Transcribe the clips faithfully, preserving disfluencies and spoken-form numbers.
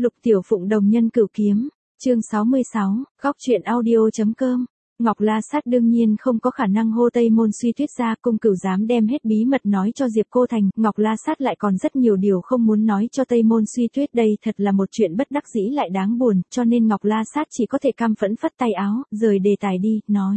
Lục Tiểu Phụng đồng nhân cửu kiếm, chương sáu mươi sáu, góc truyện audio.com. Ngọc La Sát đương nhiên không có khả năng hô Tây Môn Suy Tuyết ra, Cung Cửu dám đem hết bí mật nói cho Diệp Cô Thành, Ngọc La Sát lại còn rất nhiều điều không muốn nói cho Tây Môn Suy Tuyết, đây thật là một chuyện bất đắc dĩ lại đáng buồn, cho nên Ngọc La Sát chỉ có thể cam phẫn phất tay áo, rời đề tài đi, nói.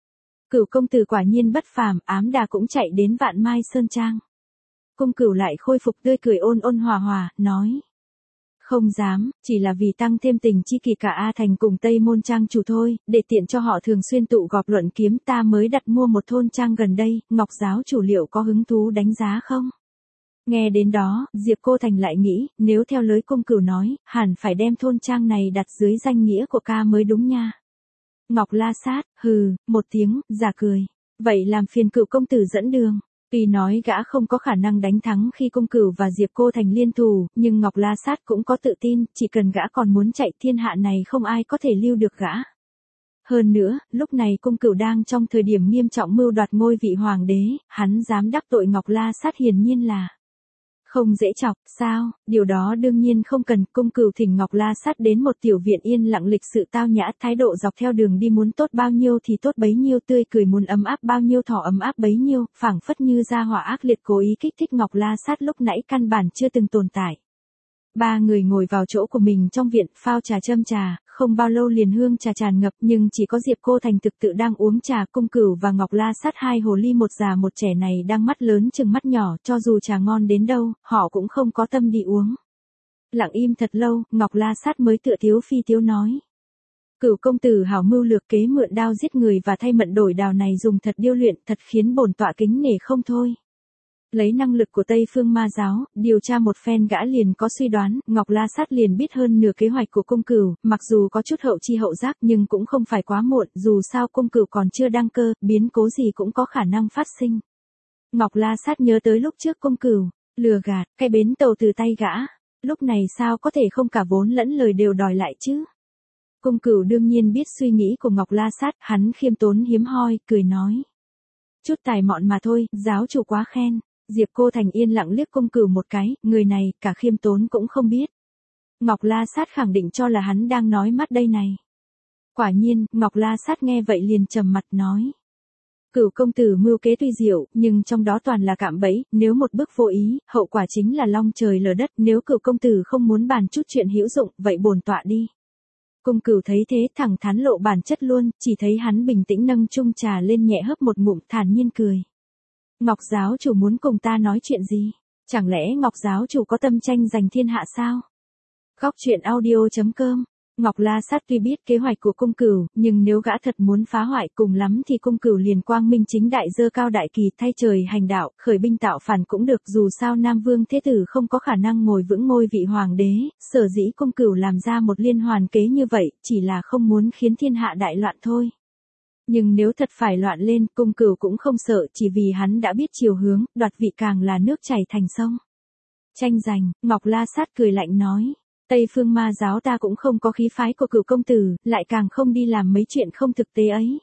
Cửu công tử quả nhiên bất phàm, ám đà cũng chạy đến Vạn Mai Sơn Trang. Cung Cửu lại khôi phục tươi cười ôn ôn hòa hòa, nói. Không dám, chỉ là vì tăng thêm tình chi kỳ cả A Thành cùng Tây Môn Trang chủ thôi, để tiện cho họ thường xuyên tụ gọp luận kiếm, ta mới đặt mua một thôn trang gần đây, Ngọc giáo chủ liệu có hứng thú đánh giá không? Nghe đến đó, Diệp Cô Thành lại nghĩ, nếu theo lối Cung Cửu nói, hẳn phải đem thôn trang này đặt dưới danh nghĩa của ca mới đúng nha. Ngọc La Sát, hừ, một tiếng, giả cười. Vậy làm phiền Cửu công tử dẫn đường. Tuy nói gã không có khả năng đánh thắng khi Cung Cửu và Diệp Cô Thành liên thủ, nhưng Ngọc La Sát cũng có tự tin, chỉ cần gã còn muốn chạy thiên hạ này không ai có thể lưu được gã. Hơn nữa, lúc này Cung Cửu đang trong thời điểm nghiêm trọng mưu đoạt ngôi vị hoàng đế, hắn dám đắc tội Ngọc La Sát hiển nhiên là không dễ chọc, sao, điều đó đương nhiên không cần. Cung Cửu thỉnh Ngọc La Sát đến một tiểu viện yên lặng, lịch sự tao nhã, thái độ dọc theo đường đi muốn tốt bao nhiêu thì tốt bấy nhiêu, tươi cười muốn ấm áp bao nhiêu thỏ ấm áp bấy nhiêu, phảng phất như gia hỏa ác liệt cố ý kích thích Ngọc La Sát lúc nãy căn bản chưa từng tồn tại. Ba người ngồi vào chỗ của mình trong viện, phao trà châm trà, không bao lâu liền hương trà tràn ngập, nhưng chỉ có Diệp Cô Thành thực tự đang uống trà. Cung Cửu và Ngọc La Sát hai hồ ly một già một trẻ này đang mắt lớn chừng mắt nhỏ, cho dù trà ngon đến đâu, họ cũng không có tâm đi uống. Lặng im thật lâu, Ngọc La Sát mới tựa tiếu phi tiếu nói. Cửu công tử hảo mưu lược kế, mượn đao giết người và thay mận đổi đào này dùng thật điêu luyện, thật khiến bổn tọa kính nể không thôi. Lấy năng lực của Tây Phương Ma giáo, điều tra một phen gã liền có suy đoán, Ngọc La Sát liền biết hơn nửa kế hoạch của Cung Cửu, mặc dù có chút hậu chi hậu giác nhưng cũng không phải quá muộn, dù sao Cung Cửu còn chưa đăng cơ, biến cố gì cũng có khả năng phát sinh. Ngọc La Sát nhớ tới lúc trước Cung Cửu lừa gạt cái bến tàu từ tay gã, lúc này sao có thể không cả vốn lẫn lời đều đòi lại chứ? Cung Cửu đương nhiên biết suy nghĩ của Ngọc La Sát, hắn khiêm tốn hiếm hoi, cười nói. Chút tài mọn mà thôi, giáo chủ quá khen. Diệp Cô Thành yên lặng liếc Cung Cửu một cái, người này, cả khiêm tốn cũng không biết. Ngọc La Sát khẳng định cho là hắn đang nói mắt đây này. Quả nhiên, Ngọc La Sát nghe vậy liền trầm mặt nói. Cửu công tử mưu kế tuy diệu, nhưng trong đó toàn là cạm bẫy, nếu một bước vô ý, hậu quả chính là long trời lở đất, nếu Cửu công tử không muốn bàn chút chuyện hữu dụng, vậy bổn tọa đi. Cung Cửu thấy thế thẳng thắn lộ bản chất luôn, chỉ thấy hắn bình tĩnh nâng chung trà lên nhẹ hớp một ngụm, thản nhiên cười. Ngọc giáo chủ muốn cùng ta nói chuyện gì? Chẳng lẽ Ngọc giáo chủ có tâm tranh giành thiên hạ sao? Góc truyện audio.com. Ngọc La Sát tuy biết kế hoạch của Cung Cửu, nhưng nếu gã thật muốn phá hoại cùng lắm thì Cung Cửu liền quang minh chính đại dơ cao đại kỳ, thay trời hành đạo, khởi binh tạo phản cũng được, dù sao Nam Vương Thế Tử không có khả năng ngồi vững ngôi vị hoàng đế, sở dĩ Cung Cửu làm ra một liên hoàn kế như vậy, chỉ là không muốn khiến thiên hạ đại loạn thôi. Nhưng nếu thật phải loạn lên, Cung Cửu cũng không sợ, chỉ vì hắn đã biết chiều hướng, đoạt vị càng là nước chảy thành sông. Tranh giành, Ngọc La Sát cười lạnh nói, Tây Phương Ma giáo ta cũng không có khí phái của Cửu công tử, lại càng không đi làm mấy chuyện không thực tế ấy.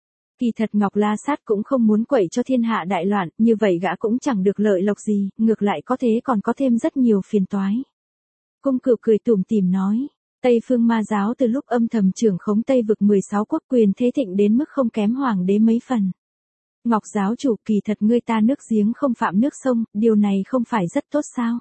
Kỳ thật Ngọc La Sát cũng không muốn quậy cho thiên hạ đại loạn, như vậy gã cũng chẳng được lợi lộc gì, ngược lại có thế còn có thêm rất nhiều phiền toái. Cung Cửu cười tủm tỉm nói. Tây Phương Ma giáo từ lúc âm thầm trưởng khống Tây vực mười sáu quốc, quyền thế thịnh đến mức không kém hoàng đế mấy phần. Ngọc giáo chủ, kỳ thật ngươi ta nước giếng không phạm nước sông, điều này không phải rất tốt sao?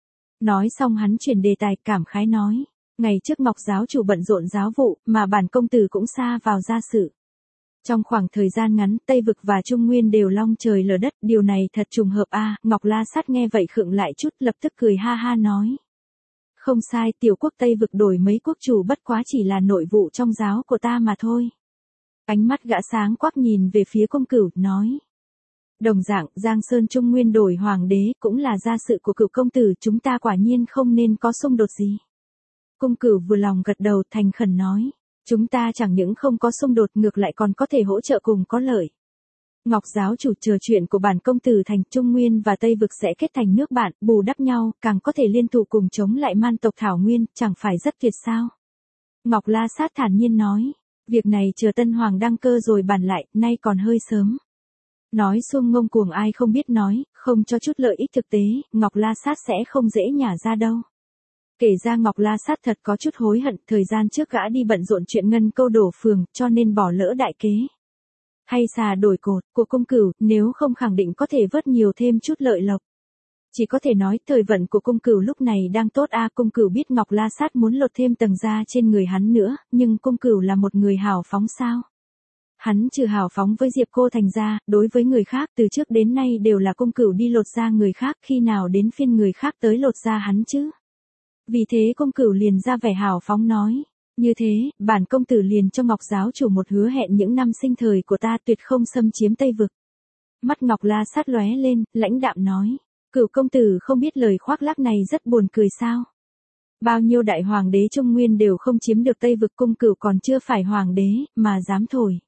Nói xong hắn chuyển đề tài, cảm khái nói. Ngày trước Ngọc giáo chủ bận rộn giáo vụ, mà bản công tử cũng xa vào gia sự. Trong khoảng thời gian ngắn, Tây vực và Trung Nguyên đều long trời lở đất, điều này thật trùng hợp a. À, Ngọc La Sát nghe vậy khựng lại chút, lập tức cười ha ha nói. Không sai, tiểu quốc Tây vực đổi mấy quốc chủ bất quá chỉ là nội vụ trong giáo của ta mà thôi. Ánh mắt gã sáng quắc nhìn về phía Cung Cửu, nói. Đồng dạng, Giang Sơn Trung Nguyên đổi hoàng đế cũng là gia sự của Cửu công tử, chúng ta quả nhiên không nên có xung đột gì. Cung Cửu vừa lòng gật đầu, thành khẩn nói. Chúng ta chẳng những không có xung đột, ngược lại còn có thể hỗ trợ cùng có lợi. Ngọc giáo chủ, chờ chuyện của bản công tử thành, Trung Nguyên và Tây vực sẽ kết thành nước bạn, bù đắp nhau, càng có thể liên thủ cùng chống lại man tộc Thảo Nguyên, chẳng phải rất tuyệt sao? Ngọc La Sát thản nhiên nói, việc này chờ Tân Hoàng đăng cơ rồi bàn lại, nay còn hơi sớm. Nói xuông ngông cuồng ai không biết nói, không cho chút lợi ích thực tế, Ngọc La Sát sẽ không dễ nhả ra đâu. Kể ra Ngọc La Sát thật có chút hối hận, thời gian trước gã đi bận rộn chuyện ngân câu đổ phường, cho nên bỏ lỡ đại kế. Hay xà đổi cột của cung cửu, nếu không khẳng định có thể vớt nhiều thêm chút lợi lộc. Chỉ có thể nói thời vận của cung cửu lúc này đang tốt a. Cung cửu biết Ngọc La Sát muốn lột thêm tầng da trên người hắn nữa, nhưng cung cửu là một người hào phóng sao? Hắn trừ hào phóng với Diệp Cô Thành ra, đối với người khác từ trước đến nay đều là cung cửu đi lột da người khác, khi nào đến phiên người khác tới lột da hắn chứ? Vì thế cung cửu liền ra vẻ hào phóng nói, như thế, bản công tử liền cho Ngọc giáo chủ một hứa hẹn những năm sinh thời của ta tuyệt không xâm chiếm Tây Vực. Mắt Ngọc La Sát lóe lên, lãnh đạm nói, Cửu công tử không biết lời khoác lác này rất buồn cười sao? Bao nhiêu đại hoàng đế Trung Nguyên đều không chiếm được Tây Vực, cung cửu còn chưa phải hoàng đế, mà dám thổi.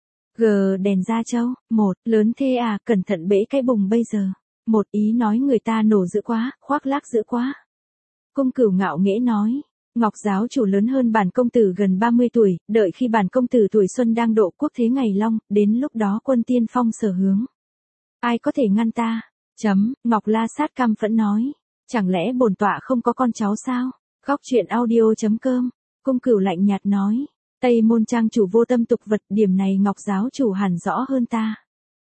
Gờ đèn ra châu, một, lớn thế à, cẩn thận bể cái bùng bây giờ. Một ý nói người ta nổ dữ quá, khoác lác dữ quá. Cung cửu ngạo nghễ nói, Ngọc giáo chủ lớn hơn bản công tử gần ba mươi tuổi, đợi khi bản công tử tuổi xuân đang độ quốc thế ngày long, đến lúc đó quân tiên phong sở hướng. Ai có thể ngăn ta? Chấm, Ngọc La Sát căm phẫn nói, chẳng lẽ bổn tọa không có con cháu sao? Góc truyện audio chấm com, cung cửu lạnh nhạt nói, Tây môn trang chủ vô tâm tục vật, điểm này Ngọc giáo chủ hẳn rõ hơn ta.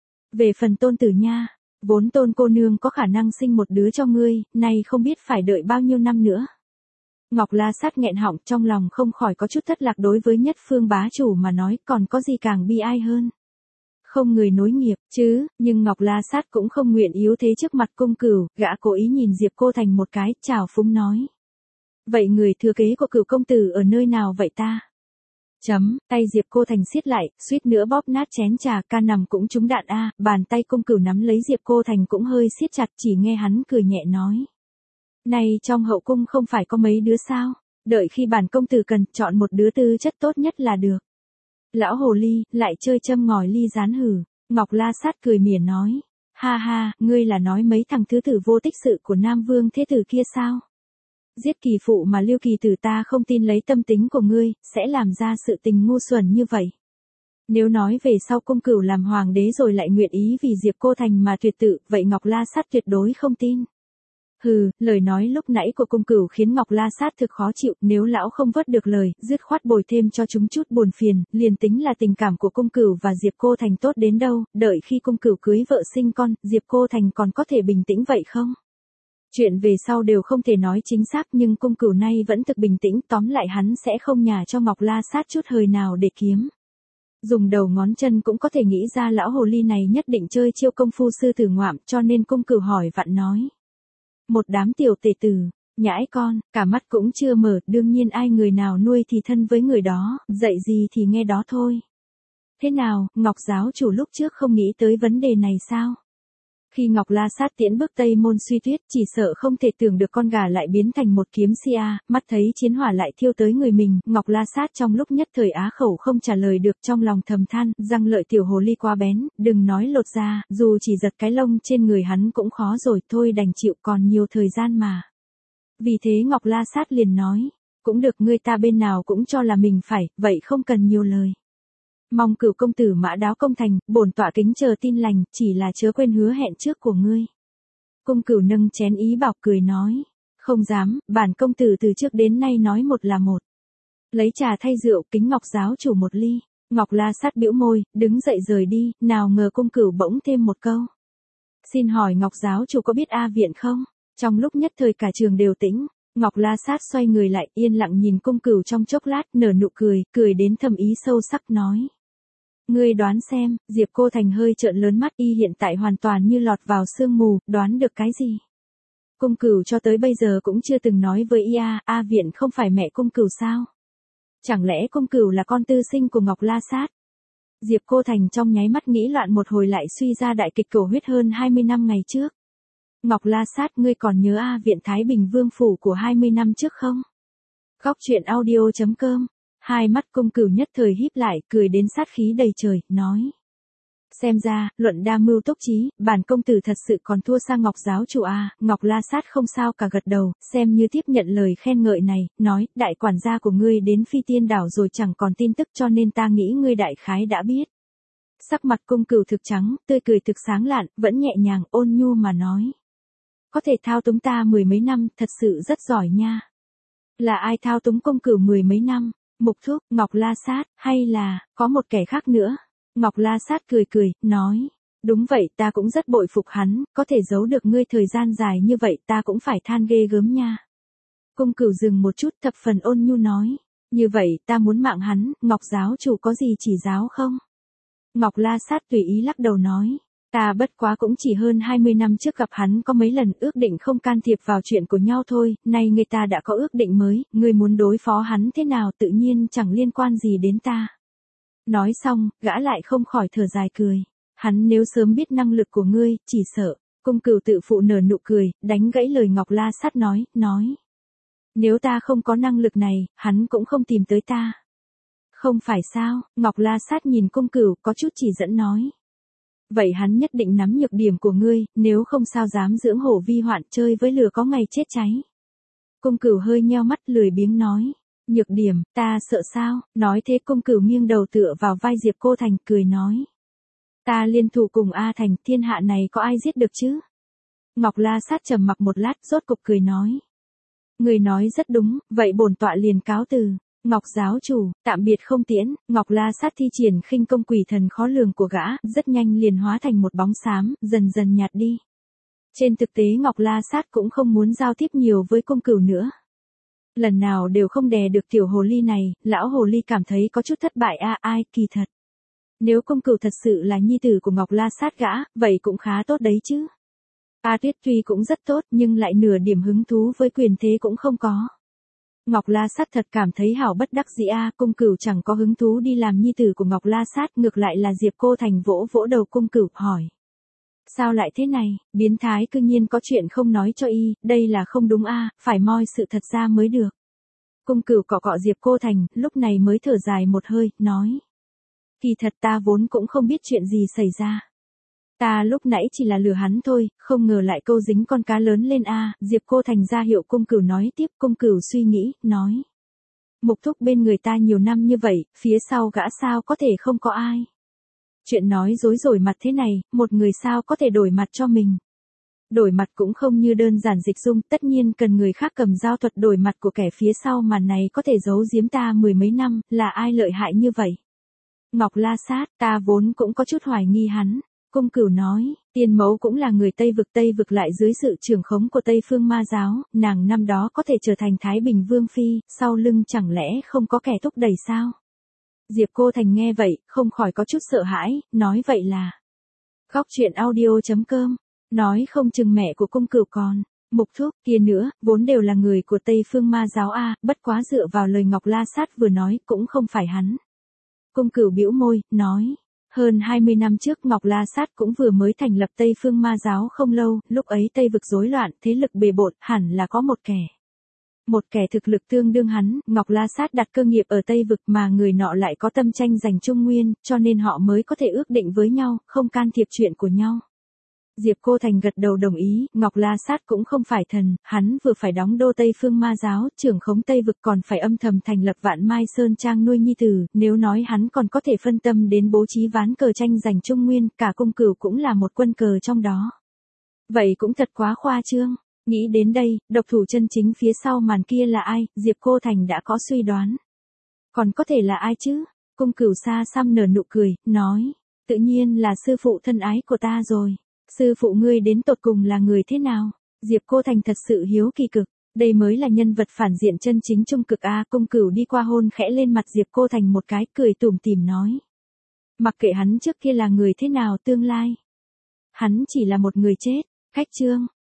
Về phần tôn tử nha, vốn tôn cô nương có khả năng sinh một đứa cho ngươi, nay không biết phải đợi bao nhiêu năm nữa. Ngọc La Sát nghẹn họng, trong lòng không khỏi có chút thất lạc, đối với nhất phương bá chủ mà nói còn có gì càng bi ai hơn. Không người nối nghiệp, chứ, nhưng Ngọc La Sát cũng không nguyện yếu thế trước mặt cung cửu, gã cố ý nhìn Diệp Cô Thành một cái, chào phúng nói. Vậy người thừa kế của Cửu công tử ở nơi nào vậy ta? Chấm, tay Diệp Cô Thành siết lại, suýt nữa bóp nát chén trà, ca nằm cũng trúng đạn a. Bàn tay cung cửu nắm lấy Diệp Cô Thành cũng hơi siết chặt, chỉ nghe hắn cười nhẹ nói. Này trong hậu cung không phải có mấy đứa sao? Đợi khi bản công tử cần, chọn một đứa tư chất tốt nhất là được. Lão hồ ly, lại chơi châm ngòi ly gián hử. Ngọc La Sát cười mỉa nói. Ha ha, ngươi là nói mấy thằng thứ tử vô tích sự của Nam Vương thế tử kia sao? Giết kỳ phụ mà Lưu Kỳ tử, ta không tin lấy tâm tính của ngươi, sẽ làm ra sự tình ngu xuẩn như vậy. Nếu nói về sau cung cửu làm hoàng đế rồi lại nguyện ý vì Diệp Cô Thành mà tuyệt tự, vậy Ngọc La Sát tuyệt đối không tin. Hừ, lời nói lúc nãy của cung cửu khiến Ngọc La Sát thực khó chịu, nếu lão không vớt được lời, dứt khoát bồi thêm cho chúng chút buồn phiền, liền tính là tình cảm của cung cửu và Diệp Cô Thành tốt đến đâu, đợi khi cung cửu cưới vợ sinh con, Diệp Cô Thành còn có thể bình tĩnh vậy không? Chuyện về sau đều không thể nói chính xác, nhưng cung cửu nay vẫn thực bình tĩnh, tóm lại hắn sẽ không nhả cho Ngọc La Sát chút hời nào để kiếm. Dùng đầu ngón chân cũng có thể nghĩ ra lão hồ ly này nhất định chơi chiêu công phu sư tử ngoạm, cho nên cung cửu hỏi vặn nói. Một đám tiểu tể tử, nhãi con, cả mắt cũng chưa mở, đương nhiên ai người nào nuôi thì thân với người đó, dạy gì thì nghe đó thôi. Thế nào, Ngọc giáo chủ lúc trước không nghĩ tới vấn đề này sao? Khi Ngọc La Sát tiễn bước Tây môn suy tuyết, chỉ sợ không thể tưởng được con gà lại biến thành một kiếm si a, mắt thấy chiến hỏa lại thiêu tới người mình, Ngọc La Sát trong lúc nhất thời á khẩu không trả lời được, trong lòng thầm than, răng lợi tiểu hồ ly quá bén, đừng nói lột ra, dù chỉ giật cái lông trên người hắn cũng khó rồi, thôi đành chịu, còn nhiều thời gian mà. Vì thế Ngọc La Sát liền nói, cũng được, ngươi ta bên nào cũng cho là mình phải, vậy không cần nhiều lời. Mong Cửu công tử mã đáo công thành, bổn tọa kính chờ tin lành, chỉ là chớ quên hứa hẹn trước của ngươi. Cung Cửu nâng chén ý bảo cười nói, không dám, bản công tử từ trước đến nay nói một là một. Lấy trà thay rượu, kính Ngọc giáo chủ một ly. Ngọc La Sát bĩu môi, đứng dậy rời đi, nào ngờ Cung Cửu bỗng thêm một câu. Xin hỏi Ngọc giáo chủ có biết A Viện không? Trong lúc nhất thời cả trường đều tĩnh, Ngọc La Sát xoay người lại, yên lặng nhìn Cung Cửu trong chốc lát, nở nụ cười, cười đến thầm ý sâu sắc nói. Ngươi đoán xem, Diệp Cô Thành hơi trợn lớn mắt, y hiện tại hoàn toàn như lọt vào sương mù, đoán được cái gì? Cung Cửu cho tới bây giờ cũng chưa từng nói với y a, A Viện không phải mẹ Cung Cửu sao? Chẳng lẽ Cung Cửu là con tư sinh của Ngọc La Sát? Diệp Cô Thành trong nháy mắt nghĩ loạn một hồi lại suy ra đại kịch cổ huyết hơn hai mươi năm ngày trước. Ngọc La Sát, ngươi còn nhớ A Viện Thái Bình Vương phủ của hai mươi năm trước không? Góc truyện audio chấm com. Hai mắt Cung Cửu nhất thời híp lại, cười đến sát khí đầy trời, nói. Xem ra, luận đa mưu túc trí, bản công tử thật sự còn thua xa Ngọc giáo chủ a. Ngọc La Sát không sao cả gật đầu, xem như tiếp nhận lời khen ngợi này, nói, đại quản gia của ngươi đến Phi Tiên đảo rồi chẳng còn tin tức, cho nên ta nghĩ ngươi đại khái đã biết. Sắc mặt Cung Cửu thực trắng, tươi cười thực sáng lạn, vẫn nhẹ nhàng, ôn nhu mà nói. Có thể thao túng ta mười mấy năm, thật sự rất giỏi nha. Là ai thao túng Cung Cửu mười mấy năm? Mục Thúc, Ngọc La Sát, hay là, có một kẻ khác nữa? Ngọc La Sát cười cười, nói. Đúng vậy, ta cũng rất bội phục hắn, có thể giấu được ngươi thời gian dài như vậy ta cũng phải than ghê gớm nha. Cung Cửu dừng một chút thập phần ôn nhu nói. Như vậy ta muốn mạng hắn, Ngọc giáo chủ có gì chỉ giáo không? Ngọc La Sát tùy ý lắc đầu nói. Ta bất quá cũng chỉ hơn hai mươi năm trước gặp hắn có mấy lần ước định không can thiệp vào chuyện của nhau thôi, nay người ta đã có ước định mới, ngươi muốn đối phó hắn thế nào tự nhiên chẳng liên quan gì đến ta. Nói xong, gã lại không khỏi thở dài cười. Hắn nếu sớm biết năng lực của ngươi, chỉ sợ. Cung Cửu tự phụ nở nụ cười, đánh gãy lời Ngọc La Sát nói, nói. Nếu ta không có năng lực này, hắn cũng không tìm tới ta. Không phải sao, Ngọc La Sát nhìn Cung Cửu có chút chỉ dẫn nói. Vậy hắn nhất định nắm nhược điểm của ngươi, nếu không sao dám dưỡng hổ vi hoạn chơi với lửa có ngày chết cháy. Cung Cửu hơi nheo mắt lười biếng nói. Nhược điểm, ta sợ sao, nói thế Cung Cửu nghiêng đầu tựa vào vai Diệp Cô Thành cười nói. Ta liên thủ cùng A Thành, thiên hạ này có ai giết được chứ? Ngọc La Sát trầm mặc một lát rốt cục cười nói. Người nói rất đúng, vậy bổn tọa liền cáo từ. Ngọc giáo chủ, tạm biệt không tiễn, Ngọc La Sát thi triển khinh công quỷ thần khó lường của gã, rất nhanh liền hóa thành một bóng xám, dần dần nhạt đi. Trên thực tế Ngọc La Sát cũng không muốn giao tiếp nhiều với Cung Cửu nữa. Lần nào đều không đè được tiểu hồ ly này, lão hồ ly cảm thấy có chút thất bại a ai kỳ thật. Nếu Cung Cửu thật sự là nhi tử của Ngọc La Sát gã, vậy cũng khá tốt đấy chứ. A Tuyết tuy cũng rất tốt nhưng lại nửa điểm hứng thú với quyền thế cũng không có. Ngọc La Sát thật cảm thấy hảo bất đắc dĩ a, Cung Cửu chẳng có hứng thú đi làm nhi tử của Ngọc La Sát, ngược lại là Diệp Cô Thành vỗ vỗ đầu Cung Cửu, hỏi. Sao lại thế này, biến thái cư nhiên có chuyện không nói cho y, đây là không đúng a, phải moi sự thật ra mới được. Cung Cửu cọ cọ Diệp Cô Thành, lúc này mới thở dài một hơi, nói. Kỳ thật ta vốn cũng không biết chuyện gì xảy ra. Ta lúc nãy chỉ là lừa hắn thôi, không ngờ lại câu dính con cá lớn lên a, Diệp Cô Thành ra hiệu Cung Cửu nói tiếp, Cung Cửu suy nghĩ, nói. Mục Thúc bên người ta nhiều năm như vậy, phía sau gã sao có thể không có ai. Chuyện nói dối rồi mặt thế này, một người sao có thể đổi mặt cho mình. Đổi mặt cũng không như đơn giản dịch dung, tất nhiên cần người khác cầm dao thuật đổi mặt của kẻ phía sau màn này có thể giấu giếm ta mười mấy năm, là ai lợi hại như vậy. Ngọc La Sát, ta vốn cũng có chút hoài nghi hắn. Cung Cửu nói, Tiên Mẫu cũng là người Tây Vực, Tây Vực lại dưới sự trưởng khống của Tây Phương Ma Giáo, nàng năm đó có thể trở thành Thái Bình Vương Phi, sau lưng chẳng lẽ không có kẻ thúc đẩy sao? Diệp Cô Thành nghe vậy, không khỏi có chút sợ hãi, nói vậy là. Góc truyện audio chấm com, nói không chừng mẹ của Cung Cửu còn. Mục Thúc kia nữa, vốn đều là người của Tây Phương Ma Giáo a, bất quá dựa vào lời Ngọc La Sát vừa nói, cũng không phải hắn. Cung Cửu bĩu môi, nói. Hơn hai mươi năm trước Ngọc La Sát cũng vừa mới thành lập Tây Phương Ma Giáo không lâu, lúc ấy Tây Vực rối loạn, thế lực bề bộn, hẳn là có một kẻ. Một kẻ thực lực tương đương hắn, Ngọc La Sát đặt cơ nghiệp ở Tây Vực mà người nọ lại có tâm tranh giành Trung Nguyên, cho nên họ mới có thể ước định với nhau, không can thiệp chuyện của nhau. Diệp Cô Thành gật đầu đồng ý, Ngọc La Sát cũng không phải thần, hắn vừa phải đóng đô Tây Phương Ma Giáo, trưởng khống Tây Vực còn phải âm thầm thành lập Vạn Mai Sơn Trang nuôi nhi tử, nếu nói hắn còn có thể phân tâm đến bố trí ván cờ tranh giành Trung Nguyên, cả Cung Cửu cũng là một quân cờ trong đó. Vậy cũng thật quá khoa trương. Nghĩ đến đây, độc thủ chân chính phía sau màn kia là ai, Diệp Cô Thành đã có suy đoán. Còn có thể là ai chứ? Cung Cửu xa xăm nở nụ cười, nói, tự nhiên là sư phụ thân ái của ta rồi. Sư phụ ngươi đến tột cùng là người thế nào? Diệp Cô Thành thật sự hiếu kỳ cực, đây mới là nhân vật phản diện chân chính trung cực a. Cung Cửu đi qua hôn khẽ lên mặt Diệp Cô Thành một cái, cười tủm tỉm nói. Mặc kệ hắn trước kia là người thế nào tương lai. Hắn chỉ là một người chết, khách chương.